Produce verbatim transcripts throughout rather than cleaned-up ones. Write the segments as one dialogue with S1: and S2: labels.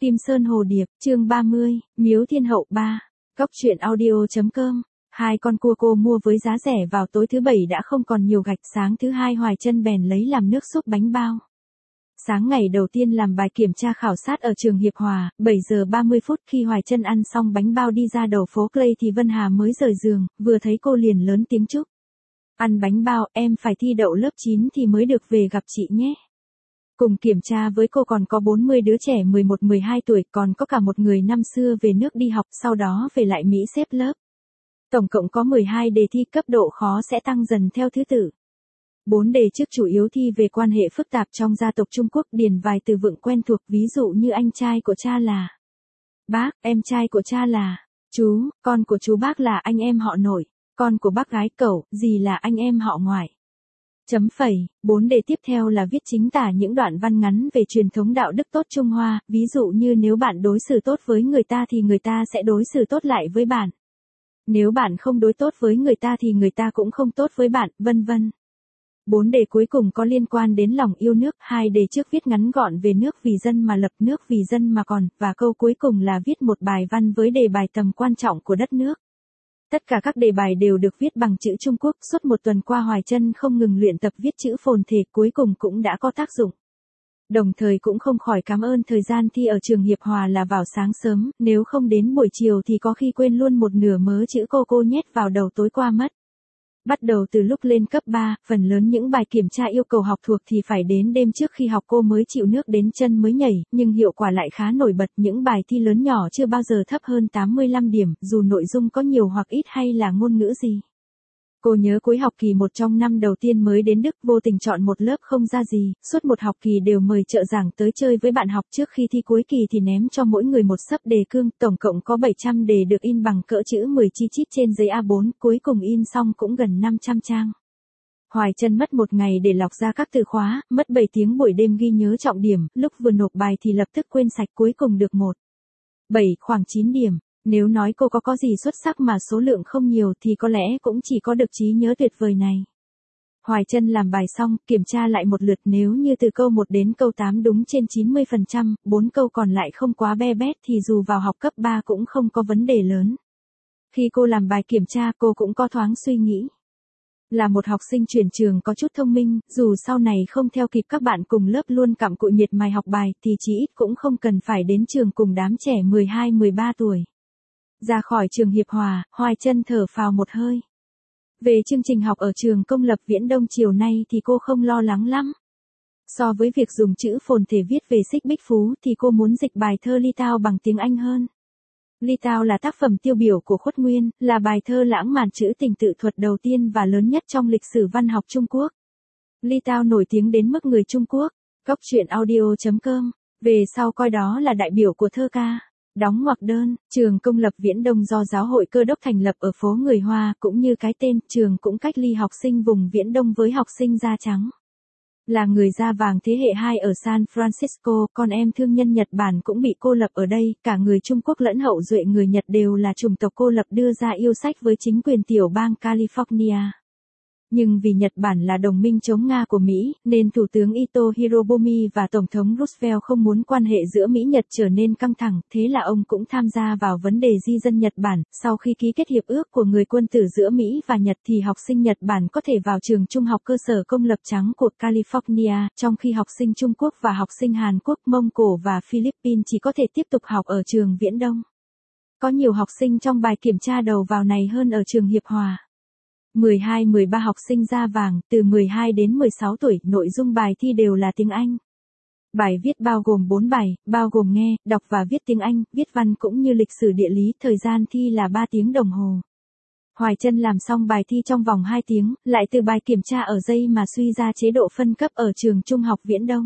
S1: Kim Sơn Hồ Điệp, chương ba mươi, Miếu Thiên Hậu ba. Cóc truyện audio.com. Hai con cua cô mua với giá rẻ vào tối thứ bảy đã không còn nhiều gạch, sáng thứ hai Hoài Chân bèn lấy làm nước súp bánh bao. Sáng ngày đầu tiên làm bài kiểm tra khảo sát ở trường Hiệp Hòa, bảy giờ ba mươi phút khi Hoài Chân ăn xong bánh bao đi ra đầu phố Clay thì Vân Hà mới rời giường, vừa thấy cô liền lớn tiếng chúc. Ăn bánh bao, em phải thi đậu lớp chín thì mới được về gặp chị nhé. Cùng kiểm tra với cô còn có bốn mươi đứa trẻ mười một mười hai tuổi, còn có cả một người năm xưa về nước đi học sau đó về lại Mỹ xếp lớp. Tổng cộng có mười hai đề thi, cấp độ khó sẽ tăng dần theo thứ tự. bốn đề trước chủ yếu thi về quan hệ phức tạp trong gia tộc Trung Quốc, điền vài từ vựng quen thuộc, ví dụ như anh trai của cha là bác, em trai của cha là chú, con của chú bác là anh em họ nội, con của bác gái cậu, dì là anh em họ ngoại. Chấm phẩy, bốn đề tiếp theo là viết chính tả những đoạn văn ngắn về truyền thống đạo đức tốt Trung Hoa, ví dụ như nếu bạn đối xử tốt với người ta thì người ta sẽ đối xử tốt lại với bạn. Nếu bạn không đối tốt với người ta thì người ta cũng không tốt với bạn, vân vân. Bốn đề cuối cùng có liên quan đến lòng yêu nước, hai đề trước viết ngắn gọn về nước vì dân mà lập, nước vì dân mà còn, và câu cuối cùng là viết một bài văn với đề bài tầm quan trọng của đất nước. Tất cả các đề bài đều được viết bằng chữ Trung Quốc, suốt một tuần qua Hoài Chân không ngừng luyện tập viết chữ phồn thể, cuối cùng cũng đã có tác dụng. Đồng thời cũng không khỏi cảm ơn thời gian thi ở trường Hiệp Hòa là vào sáng sớm, nếu không đến buổi chiều thì có khi quên luôn một nửa mớ chữ cô cô nhét vào đầu tối qua mất. Bắt đầu từ lúc lên cấp ba, phần lớn những bài kiểm tra yêu cầu học thuộc thì phải đến đêm trước khi học cô mới chịu nước đến chân mới nhảy, nhưng hiệu quả lại khá nổi bật, những bài thi lớn nhỏ chưa bao giờ thấp hơn tám mươi lăm điểm, dù nội dung có nhiều hoặc ít hay là ngôn ngữ gì. Cô nhớ cuối học kỳ một trong năm đầu tiên mới đến Đức, vô tình chọn một lớp không ra gì, suốt một học kỳ đều mời trợ giảng tới chơi với bạn học, trước khi thi cuối kỳ thì ném cho mỗi người một xấp đề cương, tổng cộng có bảy trăm đề được in bằng cỡ chữ mười chi chít trên giấy A bốn, cuối cùng in xong cũng gần năm trăm trang. Hoài Chân mất một ngày để lọc ra các từ khóa, mất bảy tiếng buổi đêm ghi nhớ trọng điểm, lúc vừa nộp bài thì lập tức quên sạch, cuối cùng được một bảy, khoảng chín điểm. Nếu nói cô có có gì xuất sắc mà số lượng không nhiều thì có lẽ cũng chỉ có được trí nhớ tuyệt vời này. Hoài Chân làm bài xong, kiểm tra lại một lượt, nếu như từ câu một đến câu tám đúng trên chín mươi phần trăm, bốn câu còn lại không quá be bét thì dù vào học cấp ba cũng không có vấn đề lớn. Khi cô làm bài kiểm tra cô cũng có thoáng suy nghĩ. Là một học sinh chuyển trường có chút thông minh, dù sau này không theo kịp các bạn cùng lớp luôn cặm cụi miệt mài học bài thì chí ít cũng không cần phải đến trường cùng đám trẻ mười hai mười ba tuổi. Ra khỏi trường Hiệp Hòa, Hoài Chân thở phào một hơi. Về chương trình học ở trường công lập Viễn Đông chiều nay thì cô không lo lắng lắm. So với việc dùng chữ phồn thể viết về Xích Bích Phú thì cô muốn dịch bài thơ Ly Tao bằng tiếng Anh hơn. Ly Tao là tác phẩm tiêu biểu của Khuất Nguyên, là bài thơ lãng mạn trữ tình tự thuật đầu tiên và lớn nhất trong lịch sử văn học Trung Quốc. Ly Tao nổi tiếng đến mức người Trung Quốc. Cóc truyện audio.com. Về sau coi đó là đại biểu của thơ ca. Đóng ngoặc đơn, trường công lập Viễn Đông do Giáo hội Cơ đốc thành lập ở phố người Hoa, cũng như cái tên, trường cũng cách ly học sinh vùng Viễn Đông với học sinh da trắng. Là người da vàng thế hệ hai ở San Francisco, con em thương nhân Nhật Bản cũng bị cô lập ở đây, cả người Trung Quốc lẫn hậu duệ người Nhật đều là chủng tộc cô lập đưa ra yêu sách với chính quyền tiểu bang California. Nhưng vì Nhật Bản là đồng minh chống Nga của Mỹ, nên Thủ tướng Ito Hirobumi và Tổng thống Roosevelt không muốn quan hệ giữa Mỹ-Nhật trở nên căng thẳng, thế là ông cũng tham gia vào vấn đề di dân Nhật Bản. Sau khi ký kết hiệp ước của người quân tử giữa Mỹ và Nhật thì học sinh Nhật Bản có thể vào trường trung học cơ sở công lập trắng của California, trong khi học sinh Trung Quốc và học sinh Hàn Quốc, Mông Cổ và Philippines chỉ có thể tiếp tục học ở trường Viễn Đông. Có nhiều học sinh trong bài kiểm tra đầu vào này hơn ở trường Hiệp Hòa. mười hai mười ba học sinh da vàng, từ mười hai đến mười sáu tuổi, nội dung bài thi đều là tiếng Anh. Bài viết bao gồm bốn bài, bao gồm nghe, đọc và viết tiếng Anh, viết văn cũng như lịch sử địa lý, thời gian thi là ba tiếng đồng hồ. Hoài Chân làm xong bài thi trong vòng hai tiếng, lại từ bài kiểm tra ở dây mà suy ra chế độ phân cấp ở trường Trung học Viễn Đông.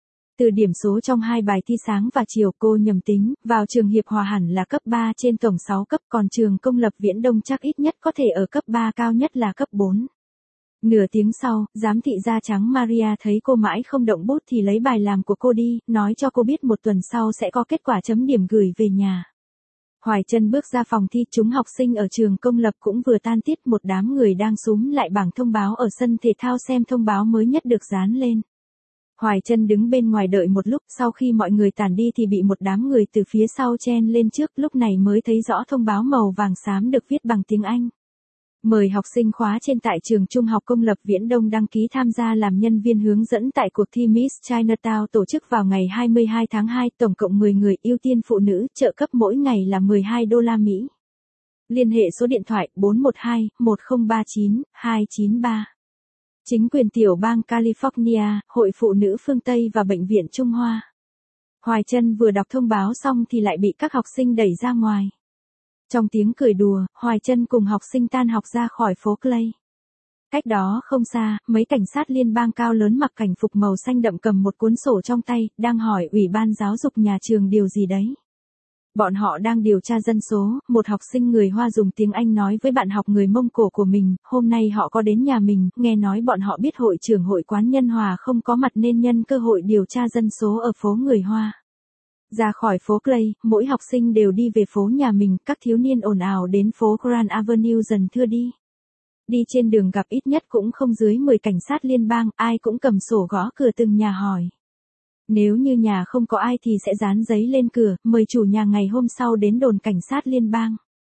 S1: Từ điểm số trong hai bài thi sáng và chiều cô nhầm tính, vào trường Hiệp Hòa hẳn là cấp ba trên tổng sáu cấp, còn trường công lập Viễn Đông chắc ít nhất có thể ở cấp ba, cao nhất là cấp bốn. Nửa tiếng sau, giám thị da trắng Maria thấy cô mãi không động bút thì lấy bài làm của cô đi, nói cho cô biết một tuần sau sẽ có kết quả chấm điểm gửi về nhà. Hoài Chân bước ra phòng thi, chúng học sinh ở trường công lập cũng vừa tan tiết, một đám người đang xúm lại bảng thông báo ở sân thể thao xem thông báo mới nhất được dán lên. Hoài Chân đứng bên ngoài đợi một lúc, sau khi mọi người tản đi thì bị một đám người từ phía sau chen lên trước, lúc này mới thấy rõ thông báo màu vàng xám được viết bằng tiếng Anh. Mời học sinh khóa trên tại trường Trung học công lập Viễn Đông đăng ký tham gia làm nhân viên hướng dẫn tại cuộc thi Miss Chinatown tổ chức vào ngày hai mươi hai tháng hai, tổng cộng mười người, ưu tiên phụ nữ, trợ cấp mỗi ngày là mười hai đô la Mỹ. Liên hệ số điện thoại bốn một hai, một không ba chín, hai chín ba. Chính quyền tiểu bang California, Hội Phụ nữ phương Tây và Bệnh viện Trung Hoa. Hoài Chân vừa đọc thông báo xong thì lại bị các học sinh đẩy ra ngoài. Trong tiếng cười đùa, Hoài Chân cùng học sinh tan học ra khỏi phố Clay. Cách đó không xa, mấy cảnh sát liên bang cao lớn mặc cảnh phục màu xanh đậm cầm một cuốn sổ trong tay, đang hỏi ủy ban giáo dục nhà trường điều gì đấy. Bọn họ đang điều tra dân số, một học sinh người Hoa dùng tiếng Anh nói với bạn học người Mông Cổ của mình, hôm nay họ có đến nhà mình, nghe nói bọn họ biết hội trưởng hội quán Nhân Hòa không có mặt nên nhân cơ hội điều tra dân số ở phố người Hoa. Ra khỏi phố Clay, mỗi học sinh đều đi về phố nhà mình, các thiếu niên ồn ào đến phố Grand Avenue dần thưa đi. Đi trên đường gặp ít nhất cũng không dưới mười cảnh sát liên bang, ai cũng cầm sổ gõ cửa từng nhà hỏi. Nếu như nhà không có ai thì sẽ dán giấy lên cửa, mời chủ nhà ngày hôm sau đến đồn cảnh sát liên bang.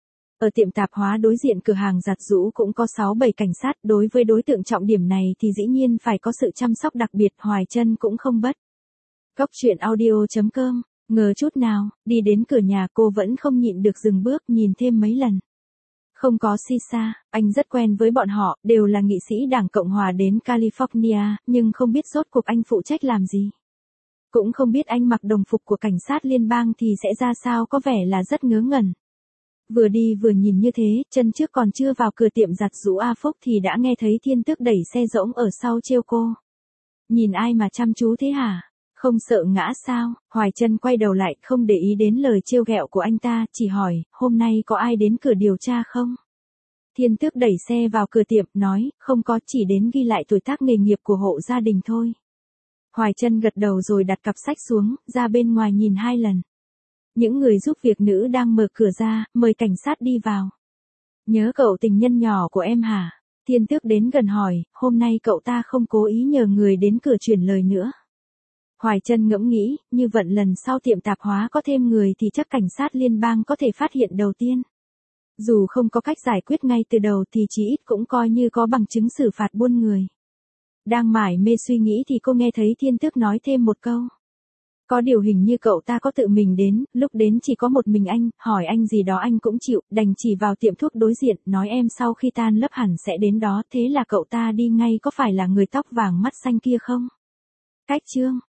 S1: Ở tiệm tạp hóa đối diện cửa hàng giặt giũ cũng có sáu bảy cảnh sát, đối với đối tượng trọng điểm này thì dĩ nhiên phải có sự chăm sóc đặc biệt, Hoài Chân cũng không bất. Cóc truyện audio chấm com, ngờ chút nào, đi đến cửa nhà cô vẫn không nhịn được dừng bước nhìn thêm mấy lần. Không có Sisa, anh rất quen với bọn họ, đều là nghị sĩ Đảng Cộng Hòa đến California, nhưng không biết rốt cuộc anh phụ trách làm gì. Cũng không biết anh mặc đồng phục của cảnh sát liên bang thì sẽ ra sao, có vẻ là rất ngớ ngẩn. Vừa đi vừa nhìn như thế, chân trước còn chưa vào cửa tiệm giặt giũ A Phúc thì đã nghe thấy Thiên Tước đẩy xe rỗng ở sau trêu cô. Nhìn ai mà chăm chú thế hả? Không sợ ngã sao? Hoài Chân quay đầu lại, không để ý đến lời trêu ghẹo của anh ta, chỉ hỏi, hôm nay có ai đến cửa điều tra không? Thiên Tước đẩy xe vào cửa tiệm, nói, không có, chỉ đến ghi lại tuổi tác nghề nghiệp của hộ gia đình thôi. Hoài Chân gật đầu rồi đặt cặp sách xuống, ra bên ngoài nhìn hai lần. Những người giúp việc nữ đang mở cửa ra, mời cảnh sát đi vào. Nhớ cậu tình nhân nhỏ của em hả? Thiên Tước đến gần hỏi, hôm nay cậu ta không cố ý nhờ người đến cửa chuyển lời nữa. Hoài Chân ngẫm nghĩ, như vậy lần sau tiệm tạp hóa có thêm người thì chắc cảnh sát liên bang có thể phát hiện đầu tiên. Dù không có cách giải quyết ngay từ đầu thì chí ít cũng coi như có bằng chứng xử phạt buôn người. Đang mải mê suy nghĩ thì cô nghe thấy Thiên Tước nói thêm một câu. Có điều hình như cậu ta có tự mình đến, lúc đến chỉ có một mình anh, hỏi anh gì đó anh cũng chịu, đành chỉ vào tiệm thuốc đối diện, nói em sau khi tan lớp hẳn sẽ đến đó, thế là cậu ta đi ngay, có phải là người tóc vàng mắt xanh kia không? Cách chương